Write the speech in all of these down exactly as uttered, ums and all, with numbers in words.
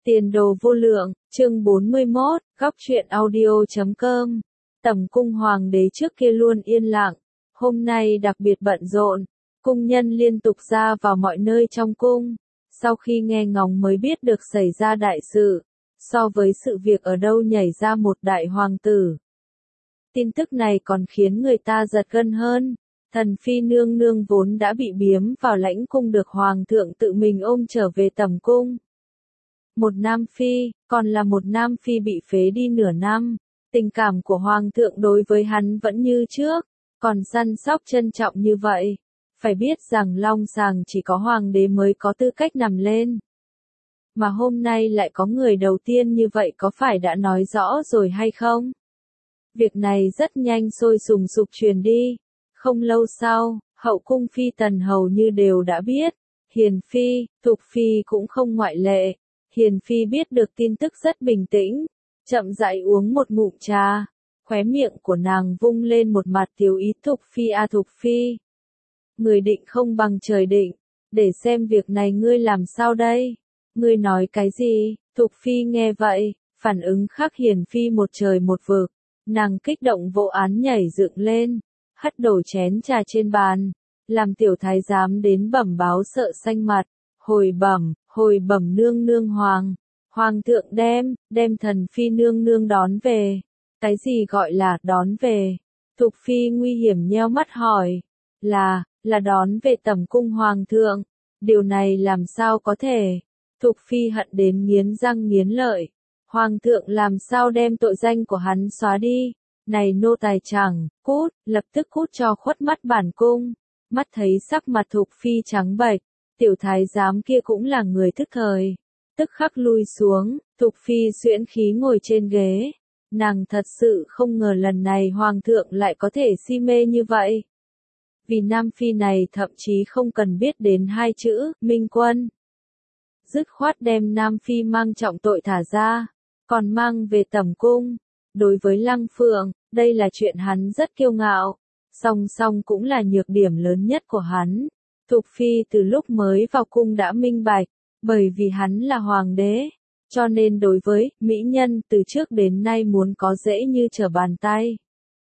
Tiền đồ vô lượng, chương bốn mươi mốt, góc truyện audio chấm com. Tầm cung hoàng đế trước kia luôn yên lặng, hôm nay đặc biệt bận rộn, cung nhân liên tục ra vào mọi nơi trong cung. Sau khi nghe ngóng mới biết được xảy ra đại sự, so với sự việc ở đâu nhảy ra một đại hoàng tử. Tin tức này còn khiến người ta giật gân hơn. Thần phi nương nương vốn đã bị biếm vào lãnh cung được hoàng thượng tự mình ôm trở về tầm cung. Một nam phi, còn là một nam phi bị phế đi nửa năm, tình cảm của hoàng thượng đối với hắn vẫn như trước, còn săn sóc trân trọng như vậy. Phải biết rằng long sàng chỉ có hoàng đế mới có tư cách nằm lên. Mà hôm nay lại có người đầu tiên như vậy, có phải đã nói rõ rồi hay không? Việc này rất nhanh sôi sùng sục truyền đi. Không lâu sau, hậu cung phi tần hầu như đều đã biết. Hiền phi, Thục phi cũng không ngoại lệ. Hiền phi biết được tin tức rất bình tĩnh, chậm rãi uống một ngụm trà, khóe miệng của nàng vung lên một mặt tiếu ý. Thục phi à Thục phi, người định không bằng trời định, để xem việc này ngươi làm sao đây? Ngươi nói cái gì? Thục phi nghe vậy, phản ứng khác Hiền phi một trời một vực, nàng kích động vô án nhảy dựng lên, hất đổ chén trà trên bàn, làm tiểu thái giám đến bẩm báo sợ xanh mặt. Hồi bẩm, hồi bẩm nương nương hoàng, hoàng thượng đem, đem thần phi nương nương đón về. Cái gì gọi là đón về? Thục phi nguy hiểm nheo mắt hỏi. Là, là đón về tầm cung hoàng thượng. Điều này làm sao có thể? Thục phi hận đến nghiến răng nghiến lợi. Hoàng thượng làm sao đem tội danh của hắn xóa đi? Này nô tài chẳng, cút, lập tức cút cho khuất mắt bản cung. Mắt thấy sắc mặt Thục phi trắng bệch. Tiểu thái giám kia cũng là người thức thời, tức khắc lui xuống. Thục phi xuyễn khí ngồi trên ghế, nàng thật sự không ngờ lần này hoàng thượng lại có thể si mê như vậy. Vì nam phi này thậm chí không cần biết đến hai chữ minh quân, dứt khoát đem nam phi mang trọng tội thả ra, còn mang về tầm cung. Đối với Lăng Phượng, đây là chuyện hắn rất kiêu ngạo, song song cũng là nhược điểm lớn nhất của hắn. Thục phi từ lúc mới vào cung đã minh bạch, bởi vì hắn là hoàng đế, cho nên đối với mỹ nhân từ trước đến nay muốn có dễ như trở bàn tay.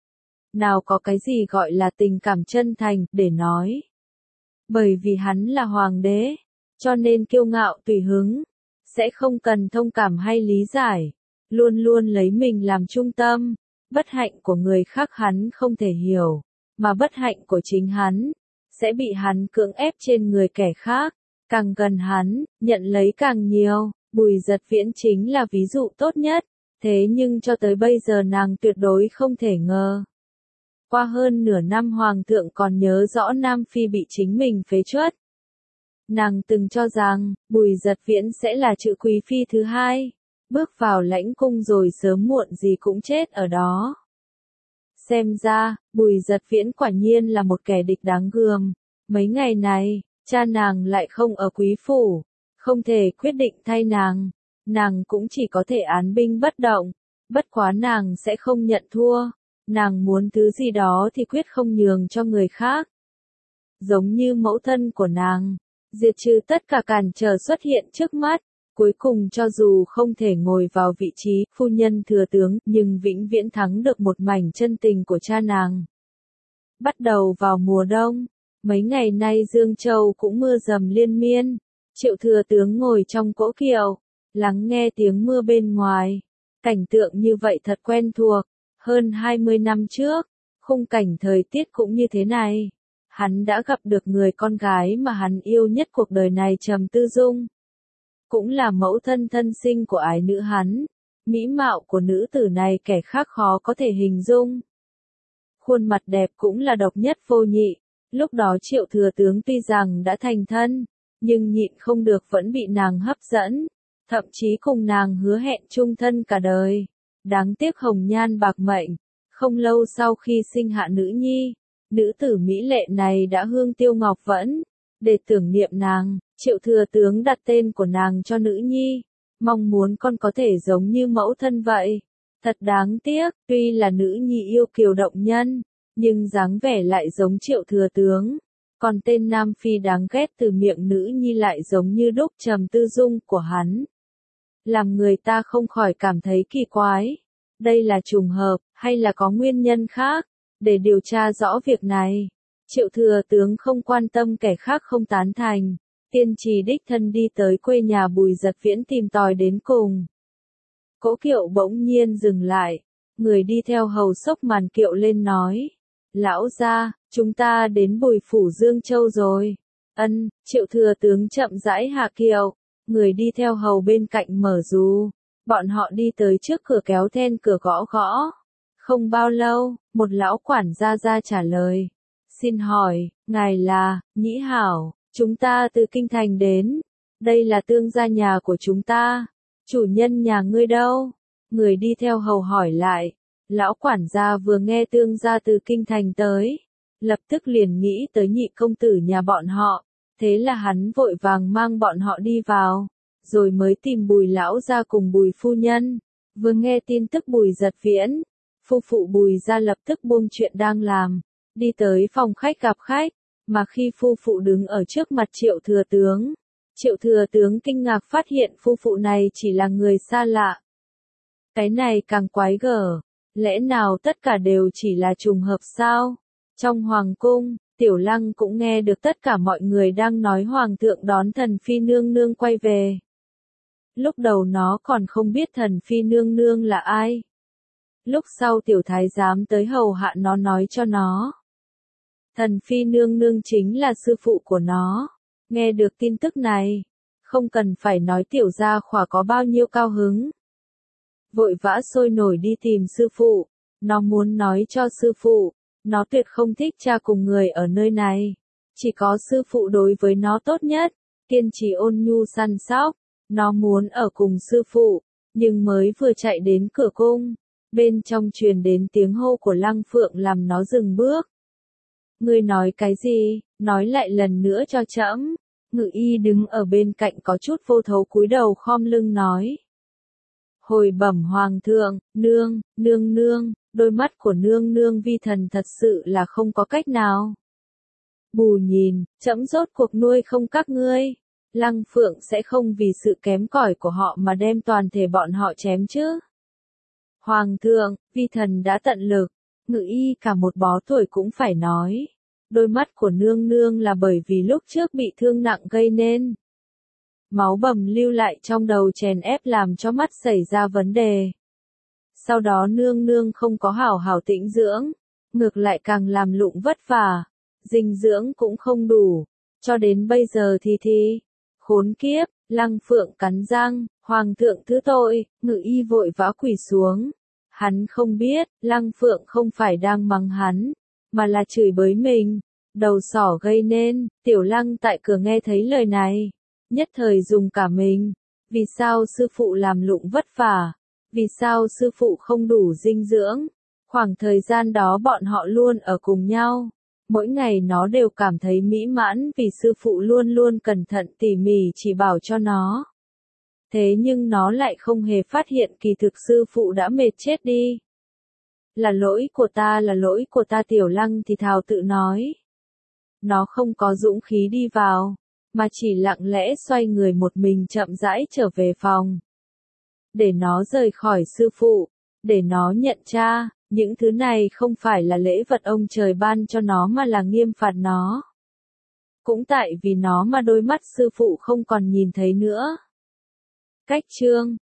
Nào có cái gì gọi là tình cảm chân thành để nói. Bởi vì hắn là hoàng đế, cho nên kiêu ngạo tùy hứng, sẽ không cần thông cảm hay lý giải, luôn luôn lấy mình làm trung tâm. Bất hạnh của người khác hắn không thể hiểu, mà bất hạnh của chính hắn sẽ bị hắn cưỡng ép trên người kẻ khác, càng gần hắn, nhận lấy càng nhiều. Bùi Giật Viễn chính là ví dụ tốt nhất, thế nhưng cho tới bây giờ nàng tuyệt đối không thể ngờ. Qua hơn nửa năm hoàng thượng còn nhớ rõ nam phi bị chính mình phế truất. Nàng từng cho rằng, Bùi Giật Viễn sẽ là chữ quý phi thứ hai, bước vào lãnh cung rồi sớm muộn gì cũng chết ở đó. Xem ra, Bùi Giật Viễn quả nhiên là một kẻ địch đáng gờm. Mấy ngày này, cha nàng lại không ở quý phủ, không thể quyết định thay nàng, nàng cũng chỉ có thể án binh bất động. Bất quá nàng sẽ không nhận thua, nàng muốn thứ gì đó thì quyết không nhường cho người khác. Giống như mẫu thân của nàng, diệt trừ tất cả cản trở xuất hiện trước mắt. Cuối cùng cho dù không thể ngồi vào vị trí phu nhân thừa tướng, nhưng vĩnh viễn thắng được một mảnh chân tình của cha nàng. Bắt đầu vào mùa đông, mấy ngày nay Dương Châu cũng mưa dầm liên miên. Triệu thừa tướng ngồi trong cỗ kiệu, lắng nghe tiếng mưa bên ngoài. Cảnh tượng như vậy thật quen thuộc. Hơn hai mươi năm trước, khung cảnh thời tiết cũng như thế này. Hắn đã gặp được người con gái mà hắn yêu nhất cuộc đời này, Trầm Tư Dung. Cũng là mẫu thân thân sinh của ái nữ hắn. Mỹ mạo của nữ tử này kẻ khác khó có thể hình dung. Khuôn mặt đẹp cũng là độc nhất vô nhị. Lúc đó Triệu thừa tướng tuy rằng đã thành thân, nhưng nhịn không được vẫn bị nàng hấp dẫn, thậm chí cùng nàng hứa hẹn chung thân cả đời. Đáng tiếc hồng nhan bạc mệnh, không lâu sau khi sinh hạ nữ nhi, nữ tử mỹ lệ này đã hương tiêu ngọc vẫn. Để tưởng niệm nàng, Triệu thừa tướng đặt tên của nàng cho nữ nhi, mong muốn con có thể giống như mẫu thân vậy. Thật đáng tiếc, tuy là nữ nhi yêu kiều động nhân, nhưng dáng vẻ lại giống Triệu thừa tướng. Còn tên nam phi đáng ghét từ miệng nữ nhi lại giống như đúc Trầm Tư Dung của hắn. làm người ta không khỏi cảm thấy kỳ quái. Đây là trùng hợp, hay là có nguyên nhân khác? Để điều tra rõ việc này, Triệu thừa tướng không quan tâm kẻ khác không tán thành, tiên trì đích thân đi tới quê nhà Bùi Giật Viễn tìm tòi đến cùng. Cỗ kiệu bỗng nhiên dừng lại, người đi theo hầu xốc màn kiệu lên nói. Lão gia, chúng ta đến Bùi phủ Dương Châu rồi. Ân, Triệu thừa tướng chậm rãi hạ kiệu, người đi theo hầu bên cạnh mở dù. Bọn họ đi tới trước cửa kéo then cửa gõ gõ. Không bao lâu, một lão quản gia ra trả lời. Xin hỏi, ngài là, Nhĩ Hảo, chúng ta từ Kinh Thành đến. Đây là tương gia nhà của chúng ta. Chủ nhân nhà ngươi đâu? Người đi theo hầu hỏi lại. Lão quản gia vừa nghe tương gia từ Kinh Thành tới, lập tức liền nghĩ tới nhị công tử nhà bọn họ. Thế là hắn vội vàng mang bọn họ đi vào, rồi mới tìm Bùi lão gia cùng Bùi phu nhân. Vừa nghe tin tức Bùi Giật Viễn, phu phụ Bùi gia lập tức buông chuyện đang làm, đi tới phòng khách gặp khách, mà khi phu phụ đứng ở trước mặt Triệu thừa tướng, Triệu thừa tướng kinh ngạc phát hiện phu phụ này chỉ là người xa lạ. Cái này càng quái gở, lẽ nào tất cả đều chỉ là trùng hợp sao? Trong hoàng cung, Tiểu Lăng cũng nghe được tất cả mọi người đang nói hoàng thượng đón thần phi nương nương quay về. Lúc đầu nó còn không biết thần phi nương nương là ai. Lúc sau tiểu thái giám tới hầu hạ nó nói cho nó. Thần phi nương nương chính là sư phụ của nó. Nghe được tin tức này, không cần phải nói tiểu gia khỏa có bao nhiêu cao hứng. Vội vã sôi nổi đi tìm sư phụ, nó muốn nói cho sư phụ, nó tuyệt không thích cha cùng người ở nơi này. Chỉ có sư phụ đối với nó tốt nhất, kiên trì ôn nhu săn sóc, nó muốn ở cùng sư phụ, nhưng mới vừa chạy đến cửa cung, bên trong truyền đến tiếng hô của Lăng Phượng làm nó dừng bước. Ngươi nói cái gì, nói lại lần nữa cho trẫm. Ngự y đứng ở bên cạnh có chút vô thấu cúi đầu khom lưng nói. Hồi bẩm hoàng thượng, nương, nương nương, đôi mắt của nương nương vi thần thật sự là không có cách nào. Bù nhìn, trẫm rốt cuộc nuôi không các ngươi. Lăng Phượng sẽ không vì sự kém cỏi của họ mà đem toàn thể bọn họ chém chứ. Hoàng thượng, vi thần đã tận lực, ngự y cả một bó tuổi cũng phải nói. Đôi mắt của nương nương là bởi vì lúc trước bị thương nặng gây nên. Máu bầm lưu lại trong đầu chèn ép làm cho mắt xảy ra vấn đề. Sau đó nương nương không có hảo hảo tĩnh dưỡng, ngược lại càng làm lụng vất vả, dinh dưỡng cũng không đủ, cho đến bây giờ thì thì, khốn kiếp, Lăng Phượng cắn răng, hoàng thượng thứ tội, ngự y vội vã quỳ xuống. Hắn không biết, Lăng Phượng không phải đang mắng hắn, mà là chửi bới mình, đầu sỏ gây nên. Tiểu Lăng tại cửa nghe thấy lời này, nhất thời dùng cả mình. Vì sao sư phụ làm lụng vất vả? Vì sao sư phụ không đủ dinh dưỡng? Khoảng thời gian đó bọn họ luôn ở cùng nhau. Mỗi ngày nó đều cảm thấy mỹ mãn vì sư phụ luôn luôn cẩn thận tỉ mỉ chỉ bảo cho nó. Thế nhưng nó lại không hề phát hiện kỳ thực sư phụ đã mệt chết đi. Là lỗi của ta, là lỗi của ta. Tiểu Lăng thì thào tự nói. Nó không có dũng khí đi vào, mà chỉ lặng lẽ xoay người một mình chậm rãi trở về phòng. Để nó rời khỏi sư phụ, để nó nhận cha, những thứ này không phải là lễ vật ông trời ban cho nó mà là nghiêm phạt nó. Cũng tại vì nó mà đôi mắt sư phụ không còn nhìn thấy nữa. Cách chương